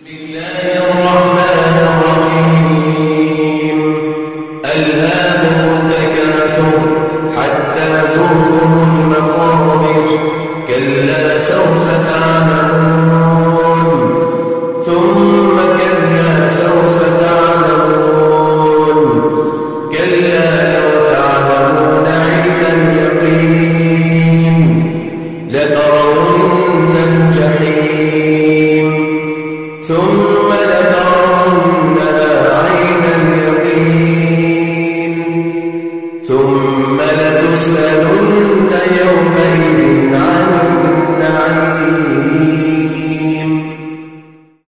الرحمن الرحيم ألهاكم التكاثر حتى زرتم المقابر كلا سوف تعلمون